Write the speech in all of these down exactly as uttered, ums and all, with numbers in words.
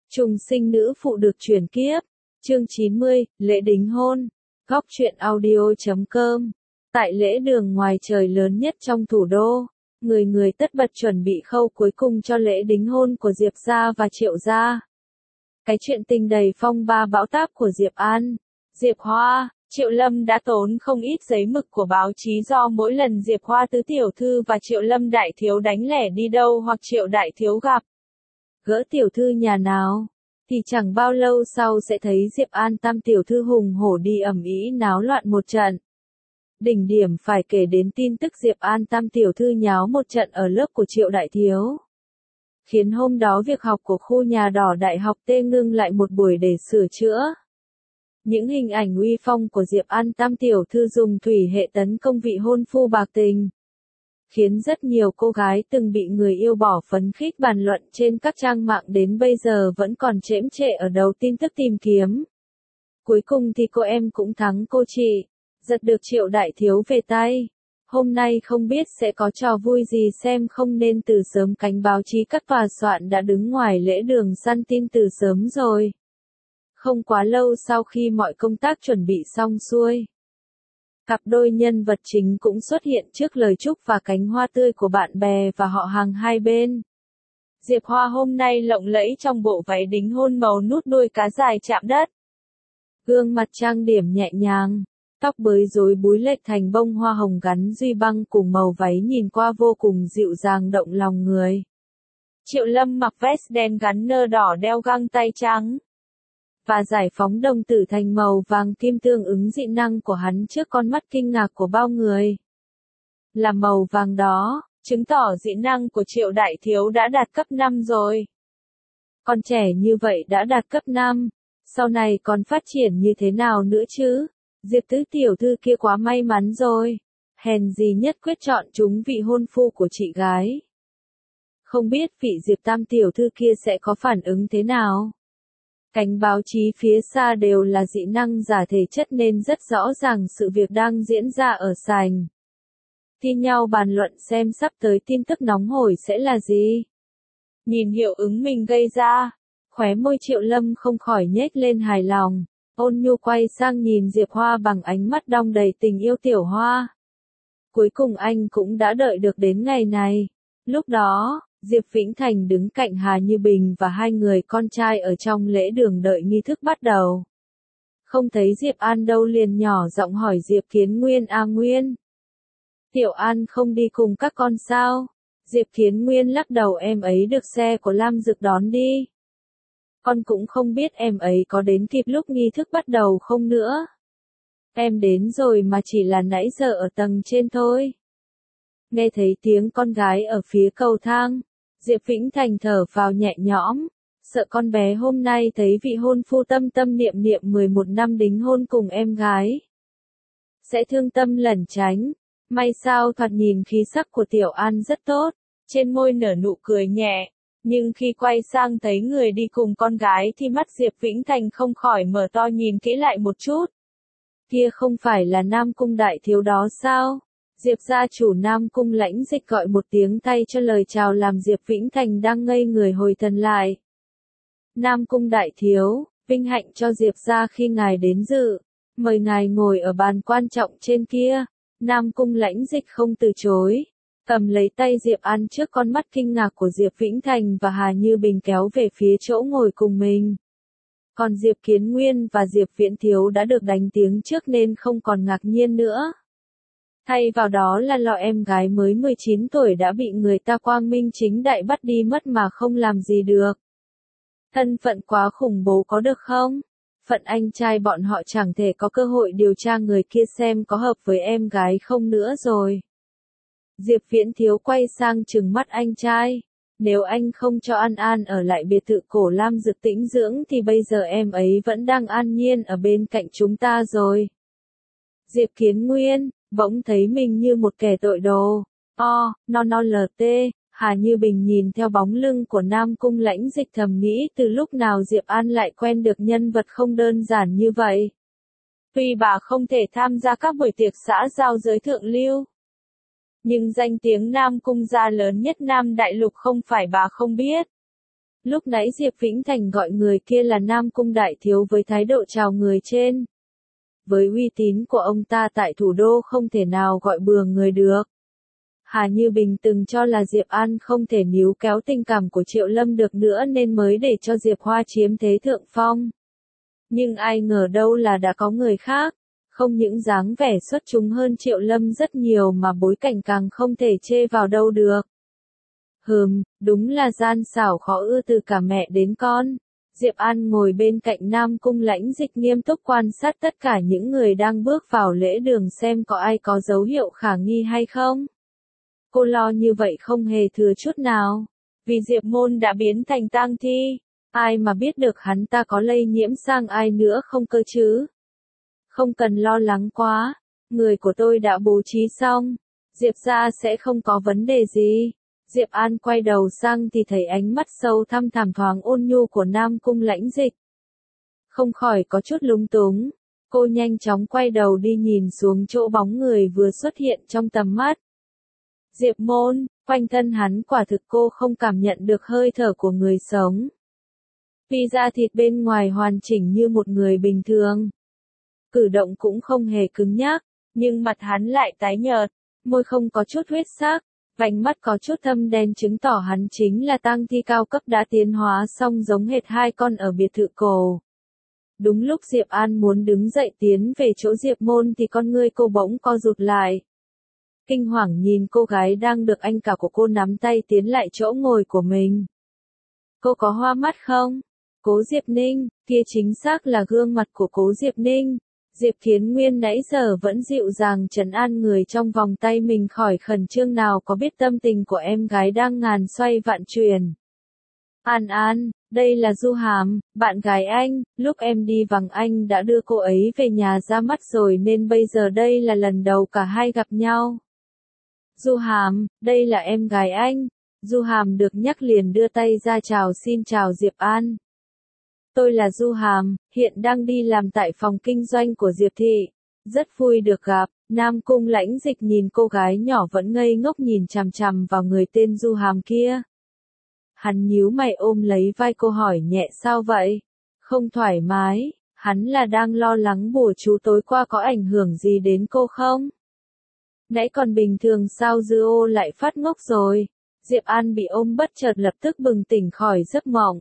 Trùng sinh nữ phụ được chuyển kiếp. Chương chín mươi, lễ đính hôn. Góc truyện audio chấm com. Tại lễ đường ngoài trời lớn nhất trong thủ đô, người người tất bật chuẩn bị khâu cuối cùng cho lễ đính hôn của Diệp gia và Triệu gia. Cái chuyện tình đầy phong ba bão táp của Diệp An, Diệp Hoa, Triệu Lâm đã tốn không ít giấy mực của báo chí do mỗi lần Diệp Hoa tứ tiểu thư và Triệu Lâm đại thiếu đánh lẻ đi đâu hoặc Triệu đại thiếu gặp gỡ tiểu thư nhà nào, thì chẳng bao lâu sau sẽ thấy Diệp An tam tiểu thư hùng hổ đi ầm ĩ náo loạn một trận. Đỉnh điểm phải kể đến tin tức Diệp An tam tiểu thư nháo một trận ở lớp của Triệu đại thiếu, khiến hôm đó việc học của khu nhà đỏ Đại học T ngưng lại một buổi để sửa chữa. Những hình ảnh uy phong của Diệp An tam tiểu thư dùng thủy hệ tấn công vị hôn phu bạc tình, khiến rất nhiều cô gái từng bị người yêu bỏ phấn khích bàn luận trên các trang mạng đến bây giờ vẫn còn chễm chệ ở đầu tin tức tìm kiếm. Cuối cùng thì cô em cũng thắng cô chị, giật được Triệu đại thiếu về tay. Hôm nay không biết sẽ có trò vui gì xem không nên từ sớm cánh báo chí các tòa soạn đã đứng ngoài lễ đường săn tin từ sớm rồi. Không quá lâu sau khi mọi công tác chuẩn bị xong xuôi, cặp đôi nhân vật chính cũng xuất hiện trước lời chúc và cánh hoa tươi của bạn bè và họ hàng hai bên. Diệp Hoa hôm nay lộng lẫy trong bộ váy đính hôn màu nút đuôi cá dài chạm đất. Gương mặt trang điểm nhẹ nhàng, tóc bới rối búi lệch thành bông hoa hồng gắn duy băng cùng màu váy nhìn qua vô cùng dịu dàng động lòng người. Triệu Lâm mặc vest đen gắn nơ đỏ đeo găng tay trắng và giải phóng đồng tử thành màu vàng kim tương ứng dị năng của hắn trước con mắt kinh ngạc của bao người. Là màu vàng đó, chứng tỏ dị năng của Triệu đại thiếu đã đạt cấp năm rồi. Con trẻ như vậy đã đạt cấp năm, sau này còn phát triển như thế nào nữa chứ? Diệp tứ tiểu thư kia quá may mắn rồi. Hèn gì nhất quyết chọn chúng vị hôn phu của chị gái. Không biết vị Diệp tam tiểu thư kia sẽ có phản ứng thế nào? Cánh báo chí phía xa đều là dị năng giả thể chất nên rất rõ ràng sự việc đang diễn ra ở sảnh. Thi nhau bàn luận xem sắp tới tin tức nóng hổi sẽ là gì. Nhìn hiệu ứng mình gây ra, khóe môi Triệu Lâm không khỏi nhếch lên hài lòng, ôn nhu quay sang nhìn Diệp Hoa bằng ánh mắt đong đầy tình yêu tiểu hoa. Cuối cùng anh cũng đã đợi được đến ngày này. Lúc đó, Diệp Vĩnh Thành đứng cạnh Hà Như Bình và hai người con trai ở trong lễ đường đợi nghi thức bắt đầu. Không thấy Diệp An đâu liền nhỏ giọng hỏi Diệp Kiến Nguyên a Nguyên. Tiểu An không đi cùng các con sao? Diệp Kiến Nguyên lắc đầu em ấy được xe của Lam Dực đón đi. Con cũng không biết em ấy có đến kịp lúc nghi thức bắt đầu không nữa. Em đến rồi mà chỉ là nãy giờ ở tầng trên thôi. Nghe thấy tiếng con gái ở phía cầu thang, Diệp Vĩnh Thành thở phào nhẹ nhõm, sợ con bé hôm nay thấy vị hôn phu tâm tâm niệm niệm mười một năm đính hôn cùng em gái sẽ thương tâm lẩn tránh. May sao thoạt nhìn khí sắc của Tiểu An rất tốt, trên môi nở nụ cười nhẹ, nhưng khi quay sang thấy người đi cùng con gái thì mắt Diệp Vĩnh Thành không khỏi mở to nhìn kỹ lại một chút. Kia không phải là Nam Cung đại thiếu đó sao? Diệp gia chủ Nam Cung Lãnh Dịch gọi một tiếng thay cho lời chào làm Diệp Vĩnh Thành đang ngây người hồi thần lại. Nam Cung đại thiếu, vinh hạnh cho Diệp gia khi ngài đến dự, mời ngài ngồi ở bàn quan trọng trên kia. Nam Cung Lãnh Dịch không từ chối, cầm lấy tay Diệp An trước con mắt kinh ngạc của Diệp Vĩnh Thành và Hà Như Bình kéo về phía chỗ ngồi cùng mình. Còn Diệp Kiến Nguyên và Diệp Viễn Thiếu đã được đánh tiếng trước nên không còn ngạc nhiên nữa. Thay vào đó là lo em gái mới mười chín tuổi đã bị người ta quang minh chính đại bắt đi mất mà không làm gì được. Thân phận quá khủng bố có được không? Phận anh trai bọn họ chẳng thể có cơ hội điều tra người kia xem có hợp với em gái không nữa rồi. Diệp Viễn Thiếu quay sang trừng mắt anh trai. Nếu anh không cho An An ở lại biệt thự cổ Lam Dực tĩnh dưỡng thì bây giờ em ấy vẫn đang an nhiên ở bên cạnh chúng ta rồi. Diệp Kiến Nguyên bỗng thấy mình như một kẻ tội đồ. O, no no lt, Hà Như Bình nhìn theo bóng lưng của Nam Cung Lãnh Dịch thầm nghĩ từ lúc nào Diệp An lại quen được nhân vật không đơn giản như vậy. Tuy bà không thể tham gia các buổi tiệc xã giao giới thượng lưu, nhưng danh tiếng Nam Cung gia lớn nhất Nam Đại Lục không phải bà không biết. Lúc nãy Diệp Vĩnh Thành gọi người kia là Nam Cung đại thiếu với thái độ chào người trên. Với uy tín của ông ta tại thủ đô không thể nào gọi bừa người được. Hà Như Bình từng cho là Diệp An không thể níu kéo tình cảm của Triệu Lâm được nữa nên mới để cho Diệp Hoa chiếm thế thượng phong. Nhưng ai ngờ đâu là đã có người khác, không những dáng vẻ xuất chúng hơn Triệu Lâm rất nhiều mà bối cảnh càng không thể chê vào đâu được. Hừm, đúng là gian xảo khó ưa từ cả mẹ đến con. Diệp An ngồi bên cạnh Nam Cung Lãnh Dịch nghiêm túc quan sát tất cả những người đang bước vào lễ đường xem có ai có dấu hiệu khả nghi hay không. Cô lo như vậy không hề thừa chút nào. Vì Diệp Môn đã biến thành tang thi, ai mà biết được hắn ta có lây nhiễm sang ai nữa không cơ chứ. Không cần lo lắng quá, người của tôi đã bố trí xong, Diệp gia sẽ không có vấn đề gì. Diệp An quay đầu sang thì thấy ánh mắt sâu thăm thẳm thoáng ôn nhu của Nam Cung Lãnh Dịch. Không khỏi có chút lúng túng, cô nhanh chóng quay đầu đi nhìn xuống chỗ bóng người vừa xuất hiện trong tầm mắt. Diệp Môn, quanh thân hắn quả thực cô không cảm nhận được hơi thở của người sống. Vì da thịt bên ngoài hoàn chỉnh như một người bình thường. Cử động cũng không hề cứng nhắc, nhưng mặt hắn lại tái nhợt, môi không có chút huyết sắc, vành mắt có chút thâm đen chứng tỏ hắn chính là tang thi cao cấp đã tiến hóa xong giống hệt hai con ở biệt thự cổ. Đúng lúc Diệp An muốn đứng dậy tiến về chỗ Diệp Môn thì con ngươi cô bỗng co rụt lại. Kinh hoàng nhìn cô gái đang được anh cả của cô nắm tay tiến lại chỗ ngồi của mình. Cô có hoa mắt không? Cố Diệp Ninh, kia chính xác là gương mặt của Cố Diệp Ninh. Diệp Thiến Nguyên nãy giờ vẫn dịu dàng trấn an người trong vòng tay mình khỏi khẩn trương nào có biết tâm tình của em gái đang ngàn xoay vạn chuyển. An An, đây là Du Hàm, bạn gái anh, lúc em đi vắng anh đã đưa cô ấy về nhà ra mắt rồi nên bây giờ đây là lần đầu cả hai gặp nhau. Du Hàm, đây là em gái anh. Du Hàm được nhắc liền đưa tay ra chào xin chào Diệp An. Tôi là Du Hàm, hiện đang đi làm tại phòng kinh doanh của Diệp Thị. Rất vui được gặp. Nam Cung Lãnh Dịch nhìn cô gái nhỏ vẫn ngây ngốc nhìn chằm chằm vào người tên Du Hàm kia. Hắn nhíu mày ôm lấy vai cô hỏi nhẹ sao vậy? Không thoải mái, hắn là đang lo lắng bùa chú tối qua có ảnh hưởng gì đến cô không? Nãy còn bình thường sao Dư Ô lại phát ngốc rồi? Diệp An bị ôm bất chợt lập tức bừng tỉnh khỏi giấc mộng.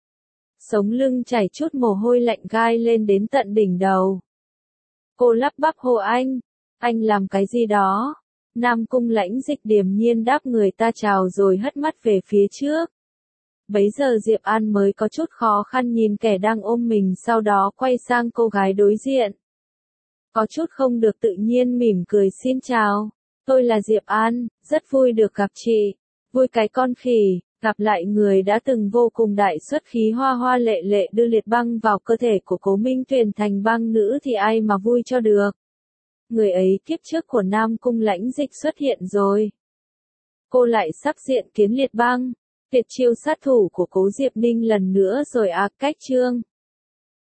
Sống lưng chảy chút mồ hôi lạnh gai lên đến tận đỉnh đầu. Cô lắp bắp hô anh, anh làm cái gì đó? Nam Cung Lãnh Dịch điềm nhiên đáp người ta chào rồi hất mắt về phía trước. Bấy giờ Diệp An mới có chút khó khăn nhìn kẻ đang ôm mình sau đó quay sang cô gái đối diện. Có chút không được tự nhiên mỉm cười xin chào, tôi là Diệp An, rất vui được gặp chị. Vui cái con khỉ, gặp lại người đã từng vô cùng đại xuất khí hoa hoa lệ lệ đưa liệt băng vào cơ thể của Cố Minh Tuyền thành băng nữ thì ai mà vui cho được. Người ấy kiếp trước của Nam Cung Lãnh Dịch xuất hiện rồi. Cô lại sắp diện kiến liệt băng, tuyệt chiêu sát thủ của Cố Diệp Ninh lần nữa rồi à cách chương.